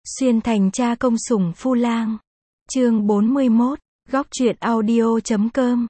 Xuyên thành cha công sủng phu lang. Chương 41, góc truyện audio.com.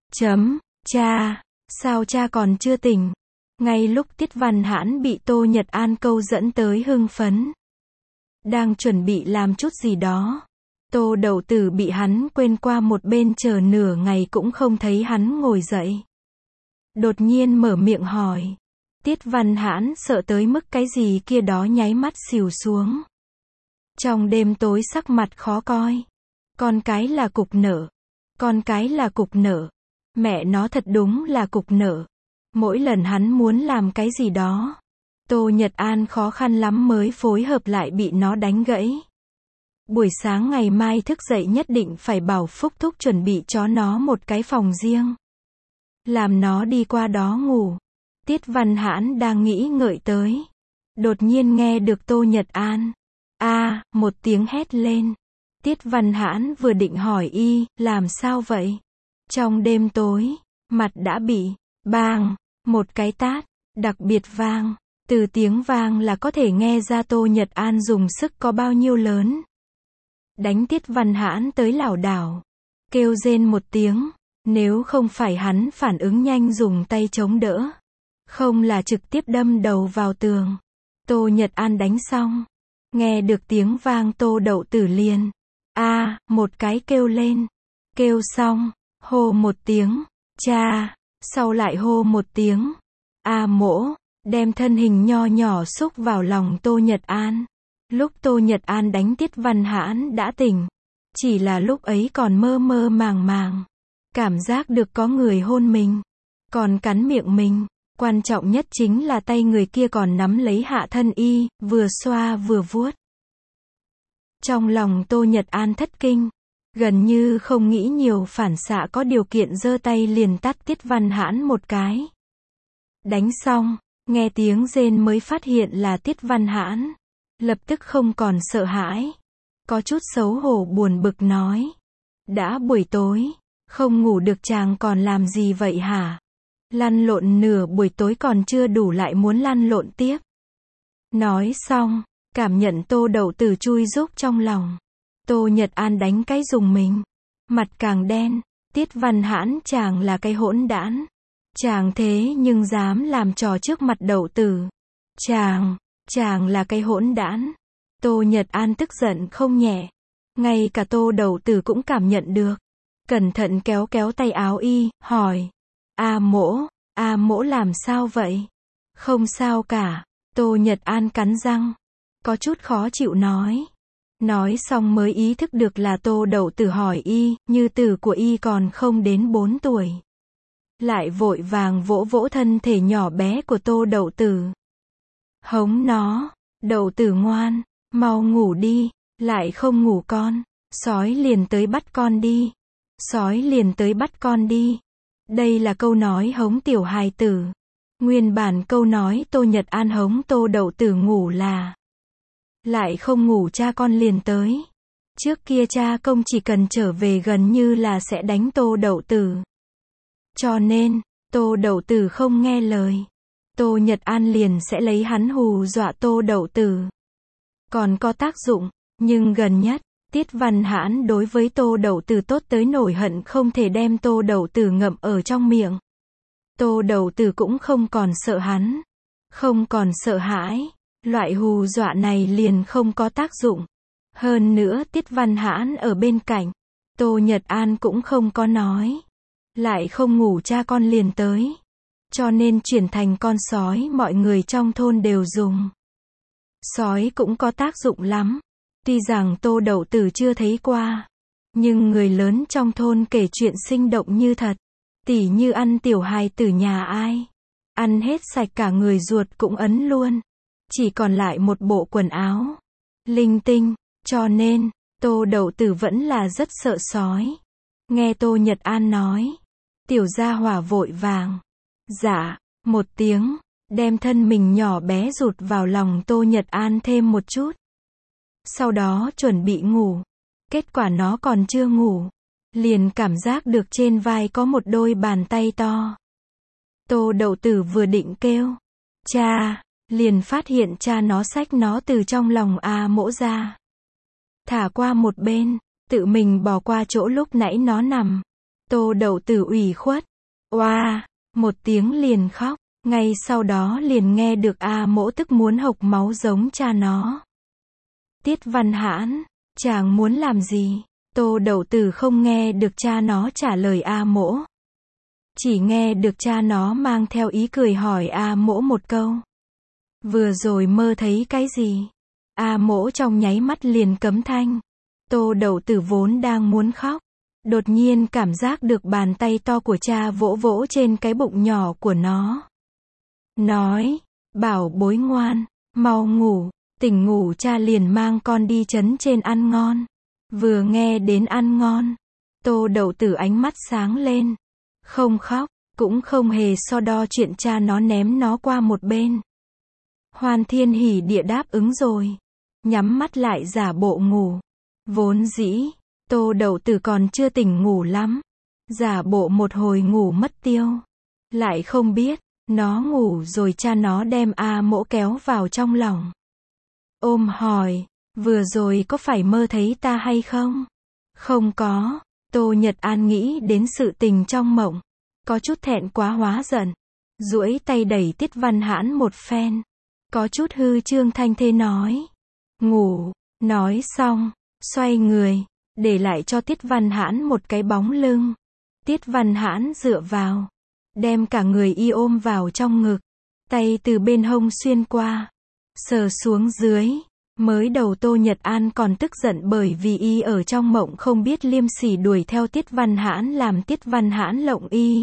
Cha, sao cha còn chưa tỉnh? Ngay lúc Tiết Văn Hãn bị Tô Nhật An câu dẫn tới hưng phấn. Đang chuẩn bị làm chút gì đó. Tô Đậu Tử bị hắn quên qua một bên chờ nửa ngày cũng không thấy hắn ngồi dậy. Đột nhiên mở miệng hỏi. Tiết Văn Hãn sợ tới mức cái gì kia đó nháy mắt xỉu xuống. Trong đêm tối sắc mặt khó coi. Con cái là cục nợ. Con cái là cục nợ. Mẹ nó thật đúng là cục nợ. Mỗi lần hắn muốn làm cái gì đó, Tô Nhật An khó khăn lắm mới phối hợp lại bị nó đánh gãy. Buổi sáng ngày mai thức dậy nhất định phải bảo Phúc Thúc chuẩn bị cho nó một cái phòng riêng. Làm nó đi qua đó ngủ. Tiết Văn Hãn đang nghĩ ngợi tới. Đột nhiên nghe được Tô Nhật An. Một tiếng hét lên. Tiết Văn Hãn vừa định hỏi y, làm sao vậy? Trong đêm tối, mặt đã bị, bang, một cái tát, đặc biệt vang. Từ tiếng vang là có thể nghe ra Tô Nhật An dùng sức có bao nhiêu lớn. Đánh Tiết Văn Hãn tới lảo đảo. Kêu rên một tiếng, nếu không phải hắn phản ứng nhanh dùng tay chống đỡ. Không là trực tiếp đâm đầu vào tường. Tô Nhật An đánh xong. Nghe được tiếng vang Tô Đậu Tử liền. Một cái kêu lên. Kêu xong, hô một tiếng. Cha, sau lại hô một tiếng. Mỗ, đem thân hình nho nhỏ xúc vào lòng Tô Nhật An. Lúc Tô Nhật An đánh Tiết Văn Hãn đã tỉnh. Chỉ là lúc ấy còn mơ mơ màng màng. Cảm giác được có người hôn mình. Còn cắn miệng mình. Quan trọng nhất chính là tay người kia còn nắm lấy hạ thân y, vừa xoa vừa vuốt. Trong lòng Tô Nhật An thất kinh. Gần như không nghĩ nhiều phản xạ có điều kiện giơ tay liền tát Tiết Văn Hãn một cái. Đánh xong, nghe tiếng rên mới phát hiện là Tiết Văn Hãn. Lập tức không còn sợ hãi. Có chút xấu hổ buồn bực nói. Đã buổi tối, không ngủ được chàng còn làm gì vậy hả? Lăn lộn nửa buổi tối còn chưa đủ lại muốn lăn lộn tiếp. Nói xong, cảm nhận Tô Đậu Tử chui rúc trong lòng. Tô Nhật An đánh cái rùng mình. Mặt càng đen. Tiết Văn Hãn chàng là cái hỗn đản. Chàng thế nhưng dám làm trò trước mặt Đậu Tử. Chàng là cái hỗn đản. Tô Nhật An tức giận không nhẹ. Ngay cả Tô Đậu Tử cũng cảm nhận được. Cẩn thận kéo kéo tay áo y, hỏi. Mỗ làm sao vậy? Không sao cả. Tô Nhật An cắn răng. Có chút khó chịu nói. Nói xong mới ý thức được là Tô Đậu Tử hỏi y, như tử của y còn không đến 4 tuổi. Lại vội vàng vỗ vỗ thân thể nhỏ bé của Tô Đậu Tử. Hống nó, Đậu Tử ngoan, mau ngủ đi, lại không ngủ con. Sói liền tới bắt con đi. Sói liền tới bắt con đi. Đây là câu nói hống tiểu hài tử. Nguyên bản câu nói Tô Nhật An hống Tô Đậu Tử ngủ là. Lại không ngủ cha con liền tới. Trước kia cha công chỉ cần trở về gần như là sẽ đánh Tô Đậu Tử. Cho nên, Tô Đậu Tử không nghe lời. Tô Nhật An liền sẽ lấy hắn hù dọa Tô Đậu Tử. Còn có tác dụng, nhưng gần nhất, Tiết Văn Hãn đối với Tô Đậu Tử tốt tới nổi hận không thể đem Tô Đậu Tử ngậm ở trong miệng. Tô Đậu Tử cũng không còn sợ hắn. Không còn sợ hãi. Loại hù dọa này liền không có tác dụng. Hơn nữa Tiết Văn Hãn ở bên cạnh. Tô Nhật An cũng không có nói. Lại không ngủ cha con liền tới. Cho nên chuyển thành con sói mọi người trong thôn đều dùng. Sói cũng có tác dụng lắm. Tuy rằng Tô Đậu Tử chưa thấy qua. Nhưng người lớn trong thôn kể chuyện sinh động như thật. Tỉ như ăn tiểu hài tử nhà ai. Ăn hết sạch cả người ruột cũng ấn luôn. Chỉ còn lại một bộ quần áo. Linh tinh. Cho nên, Tô Đậu Tử vẫn là rất sợ sói. Nghe Tô Nhật An nói. Tiểu gia hỏa vội vàng. Dạ, một tiếng. Đem thân mình nhỏ bé rụt vào lòng Tô Nhật An thêm một chút. Sau đó chuẩn bị ngủ. Kết quả nó còn chưa ngủ. Liền cảm giác được trên vai có một đôi bàn tay to. Tô Đậu Tử vừa định kêu. Cha, liền phát hiện cha nó xách nó từ trong lòng mỗ ra. thả qua một bên, tự mình bỏ qua chỗ lúc nãy nó nằm. Tô Đậu Tử ủy khuất, oa, một tiếng liền khóc, ngay sau đó liền nghe được A Mỗ tức muốn hộc máu giống cha nó. Tiết Văn Hãn, chàng muốn làm gì? Tô Đậu Tử không nghe được cha nó trả lời A Mỗ. Chỉ nghe được cha nó mang theo ý cười hỏi A Mỗ một câu. Vừa rồi mơ thấy cái gì? A Mỗ trong nháy mắt liền cấm thanh. Tô Đậu Tử vốn đang muốn khóc. Đột nhiên cảm giác được bàn tay to của cha vỗ vỗ trên cái bụng nhỏ của nó. Nói, bảo bối ngoan, mau ngủ, tỉnh ngủ cha liền mang con đi trấn trên ăn ngon. Vừa nghe đến ăn ngon, Tô Đậu Tử ánh mắt sáng lên. Không khóc, cũng không hề so đo chuyện cha nó ném nó qua một bên. Hoan thiên hỉ địa đáp ứng rồi. Nhắm mắt lại giả bộ ngủ. Vốn dĩ, Tô Đậu Tử còn chưa tỉnh ngủ lắm. Giả bộ một hồi ngủ mất tiêu. Lại không biết, nó ngủ rồi cha nó đem A Mỗ kéo vào trong lòng. Ôm hỏi, vừa rồi có phải mơ thấy ta hay không? Không có. Tô Nhật An nghĩ đến sự tình trong mộng. Có chút thẹn quá hóa giận. Duỗi tay đẩy Tiết Văn Hãn một phen. Có chút hư trương thanh thê nói. Ngủ. Nói xong, xoay người, để lại cho Tiết Văn Hãn một cái bóng lưng. Tiết Văn Hãn dựa vào, đem cả người y ôm vào trong ngực, tay từ bên hông xuyên qua, sờ xuống dưới. Mới đầu Tô Nhật An còn tức giận bởi vì y ở trong mộng không biết liêm sỉ đuổi theo Tiết Văn Hãn làm Tiết Văn Hãn lộng y.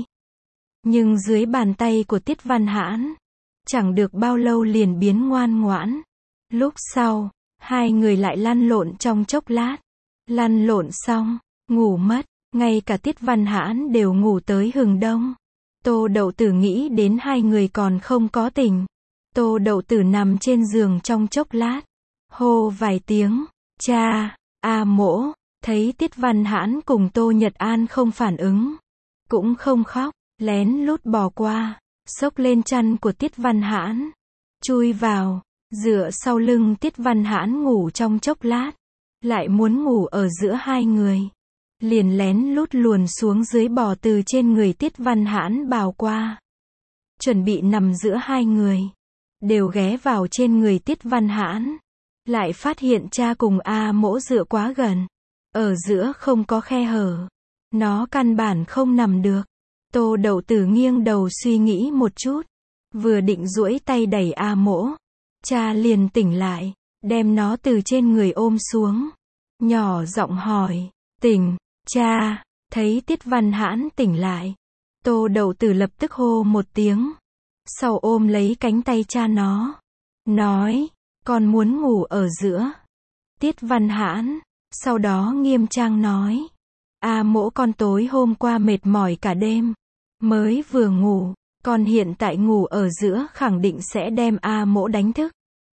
Nhưng dưới bàn tay của Tiết Văn Hãn, chẳng được bao lâu liền biến ngoan ngoãn. Lúc sau, hai người lại lăn lộn trong chốc lát. Lăn lộn xong, ngủ mất, ngay cả Tiết Văn Hãn đều ngủ tới hừng đông. Tô Đậu Tử nghĩ đến hai người còn không có tỉnh. Tô Đậu Tử nằm trên giường trong chốc lát. Hô vài tiếng, cha, A Mỗ, thấy Tiết Văn Hãn cùng Tô Nhật An không phản ứng. Cũng không khóc, lén lút bò qua, xốc lên chăn của Tiết Văn Hãn. Chui vào, dựa sau lưng Tiết Văn Hãn ngủ trong chốc lát. Lại muốn ngủ ở giữa hai người. Liền lén lút luồn xuống dưới bò từ trên người Tiết Văn Hãn bào qua. Chuẩn bị nằm giữa hai người. Đều ghé vào trên người Tiết Văn Hãn. Lại phát hiện cha cùng A Mỗ dựa quá gần. Ở giữa không có khe hở. Nó căn bản không nằm được. Tô Đậu Tử nghiêng đầu suy nghĩ một chút. Vừa định duỗi tay đẩy A Mỗ. Cha liền tỉnh lại. Đem nó từ trên người ôm xuống. Nhỏ giọng hỏi. Tỉnh, cha. Thấy Tiết Văn Hãn tỉnh lại. Tô Đậu Tử lập tức hô một tiếng. Sau ôm lấy cánh tay cha nó. Nói. Con muốn ngủ ở giữa. Tiết Văn Hãn. Sau đó nghiêm trang nói. A Mỗ con tối hôm qua mệt mỏi cả đêm. Mới vừa ngủ. Con hiện tại ngủ ở giữa khẳng định sẽ đem A Mỗ đánh thức.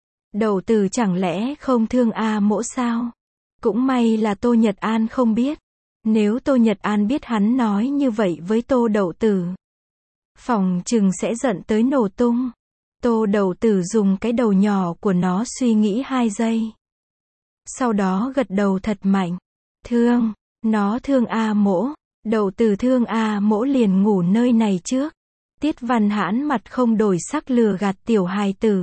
Đậu Tử chẳng lẽ không thương A Mỗ sao? Cũng may là Tô Nhật An không biết. Nếu Tô Nhật An biết hắn nói như vậy với Tô Đậu Tử, phỏng chừng sẽ giận tới nổ tung. Tô Đậu Tử dùng cái đầu nhỏ của nó suy nghĩ 2 giây. Sau đó gật đầu thật mạnh. Thương, nó thương A Mỗ. Đậu Tử thương A Mỗ liền ngủ nơi này trước. Tiết Văn Hãn mặt không đổi sắc lừa gạt tiểu hài tử.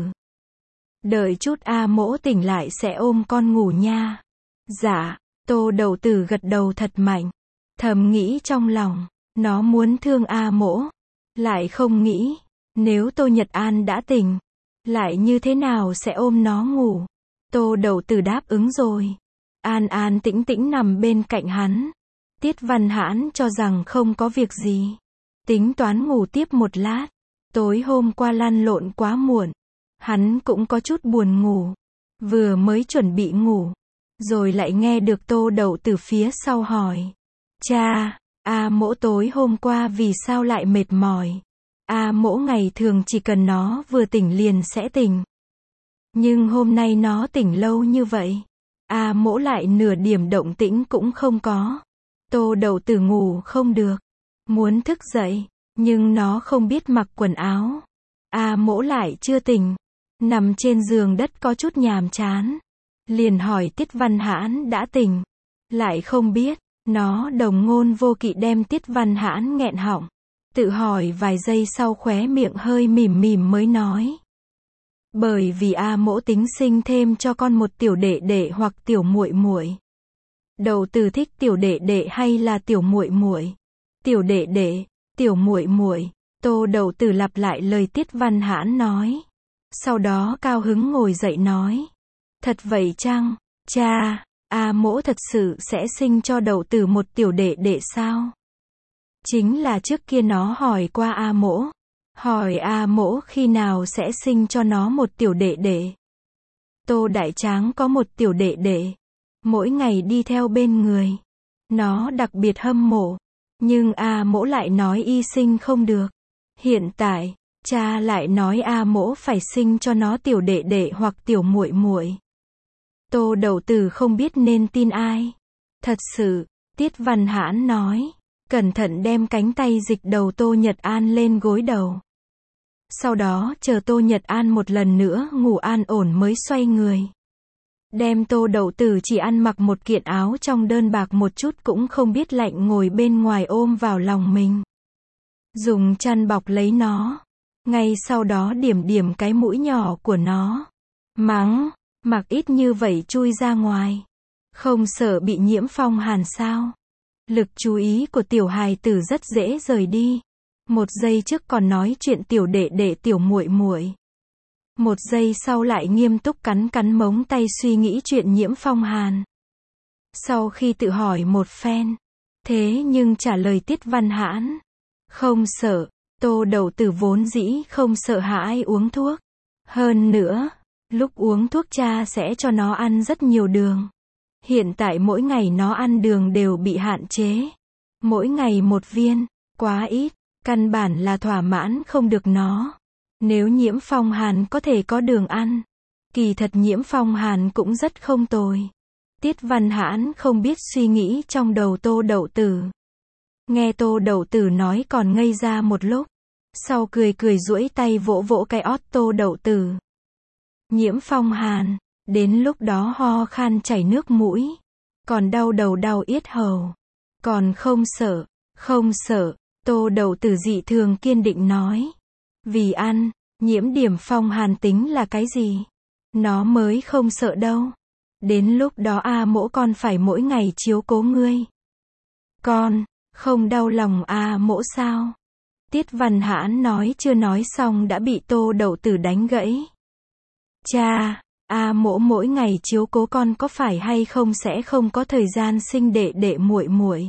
Đợi chút A Mỗ tỉnh lại sẽ ôm con ngủ nha. Dạ, Tô Đậu Tử gật đầu thật mạnh. Thầm nghĩ trong lòng, nó muốn thương A Mỗ. Lại không nghĩ, nếu Tô Nhật An đã tỉnh, lại như thế nào sẽ ôm nó ngủ. Tô Đậu Tử đáp ứng rồi. An an tĩnh tĩnh nằm bên cạnh hắn. Tiết Văn Hãn cho rằng không có việc gì. Tính toán ngủ tiếp một lát. Tối hôm qua lăn lộn quá muộn. Hắn cũng có chút buồn ngủ. Vừa mới chuẩn bị ngủ. Rồi lại nghe được Tô Đậu Tử phía sau hỏi. Cha, A Mỗ tối hôm qua vì sao lại mệt mỏi? A Mỗ ngày thường chỉ cần nó vừa tỉnh liền sẽ tỉnh. Nhưng hôm nay nó tỉnh lâu như vậy. A Mỗ lại nửa điểm động tĩnh cũng không có. Tô Đậu Tử ngủ không được. Muốn thức dậy, nhưng nó không biết mặc quần áo. A Mỗ lại chưa tỉnh. Nằm trên giường đất có chút nhàm chán. liền hỏi Tiết Văn Hãn đã tỉnh. Lại không biết, nó đồng ngôn vô kỵ đem Tiết Văn Hãn nghẹn họng. Tự hỏi vài giây sau khóe miệng hơi mỉm mỉm mới nói. Bởi vì A Mỗ tính sinh thêm cho con một tiểu đệ đệ hoặc tiểu muội muội. Đậu Tử thích tiểu đệ đệ hay là tiểu muội muội? Tiểu đệ đệ, tiểu muội muội. Tô Đậu Tử lặp lại lời Tiết Văn Hãn nói. Sau đó cao hứng ngồi dậy nói. Thật vậy chăng, cha, A Mỗ thật sự sẽ sinh cho Đậu Tử một tiểu đệ đệ sao? Chính là trước kia nó hỏi qua A Mỗ. Hỏi A Mỗ khi nào sẽ sinh cho nó một tiểu đệ đệ. Tô Đại Tráng có một tiểu đệ đệ. Mỗi ngày đi theo bên người. Nó đặc biệt hâm mộ. Nhưng A Mỗ lại nói y sinh không được. Hiện tại, cha lại nói A Mỗ phải sinh cho nó tiểu đệ đệ hoặc tiểu muội muội. Tô Đậu Tử không biết nên tin ai. Thật sự, Tiết Văn Hãn nói. Cẩn thận đem cánh tay dịch đầu Tô Nhật An lên gối đầu. Sau đó chờ Tô Nhật An một lần nữa ngủ an ổn mới xoay người. Đem Tô Đậu Tử chỉ ăn mặc một kiện áo trong đơn bạc một chút cũng không biết lạnh ngồi bên ngoài ôm vào lòng mình. Dùng chăn bọc lấy nó. Ngay sau đó điểm điểm cái mũi nhỏ của nó. Mắng, mặc ít như vậy chui ra ngoài. Không sợ bị nhiễm phong hàn sao? Lực chú ý của tiểu hài tử rất dễ rời đi. Một giây trước còn nói chuyện tiểu đệ đệ tiểu muội muội. Một giây sau lại nghiêm túc cắn cắn móng tay suy nghĩ chuyện nhiễm phong hàn. Sau khi tự hỏi một phen. Thế nhưng trả lời Tiết Văn Hãn. Không sợ, Tô Đậu Tử vốn dĩ không sợ hãi uống thuốc. Hơn nữa, lúc uống thuốc cha sẽ cho nó ăn rất nhiều đường. Hiện tại mỗi ngày nó ăn đường đều bị hạn chế. Mỗi ngày một viên, quá ít, căn bản là thỏa mãn không được nó. Nếu nhiễm phong hàn có thể có đường ăn. Kỳ thật nhiễm phong hàn cũng rất không tồi. Tiết Văn Hãn không biết suy nghĩ trong đầu Tô Đậu Tử. Nghe Tô Đậu Tử nói còn ngây ra một lúc. Sau cười cười duỗi tay vỗ vỗ cái ót Tô Đậu Tử. Nhiễm phong hàn. Đến lúc đó ho khan chảy nước mũi. Còn đau đầu đau yết hầu. Còn không sợ. Không sợ. Tô Đậu Tử dị thường kiên định nói. Vì ăn, nhiễm điểm phong hàn tính là cái gì? Nó mới không sợ đâu. Đến lúc đó A Mỗ con phải mỗi ngày chiếu cố ngươi. Con, không đau lòng A Mỗ sao? Tiết Văn Hãn nói chưa nói xong đã bị Tô Đậu Tử đánh gãy. Cha, A Mỗ mỗi ngày chiếu cố con có phải hay không sẽ không có thời gian sinh đệ đệ muội muội.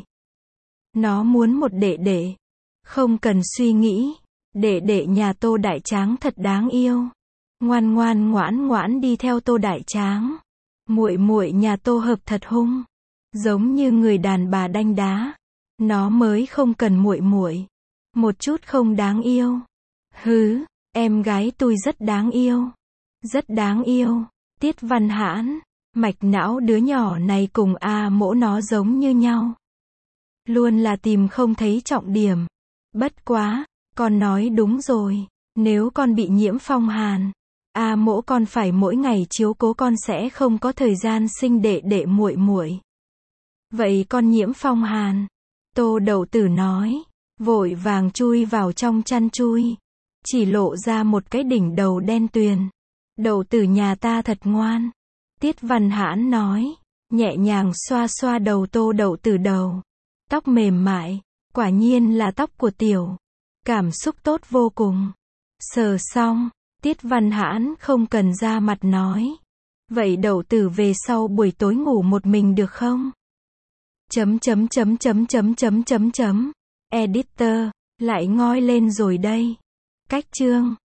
Nó muốn một đệ đệ. Không cần suy nghĩ. Đệ đệ nhà Tô Đại Tráng thật đáng yêu. Ngoan ngoan ngoãn ngoãn đi theo Tô Đại Tráng. Muội muội nhà Tô Hợp thật hung. Giống như người đàn bà đanh đá. Nó mới không cần muội muội. Một chút không đáng yêu. Hứ, em gái tôi rất đáng yêu. Rất đáng yêu. Tiết Văn Hãn, mạch não đứa nhỏ này cùng A Mỗ nó giống như nhau. Luôn là tìm không thấy trọng điểm. Bất quá, con nói đúng rồi. Nếu con bị nhiễm phong hàn, A Mỗ con phải mỗi ngày chiếu cố con sẽ không có thời gian sinh đệ đệ muội muội. Vậy con nhiễm phong hàn? Tô Đậu Tử nói, vội vàng chui vào trong chăn chui. Chỉ lộ ra một cái đỉnh đầu đen tuyền. Đậu Tử nhà ta thật ngoan. Tiết Văn Hãn nói, nhẹ nhàng xoa xoa đầu Tô Đậu Tử đầu. Tóc mềm mại, quả nhiên là tóc của tiểu. Cảm xúc tốt vô cùng. Sờ xong, Tiết Văn Hãn không cần ra mặt nói. Vậy Đậu Tử về sau buổi tối ngủ một mình được không? Editor, lại ngoi lên rồi đây. Cách chương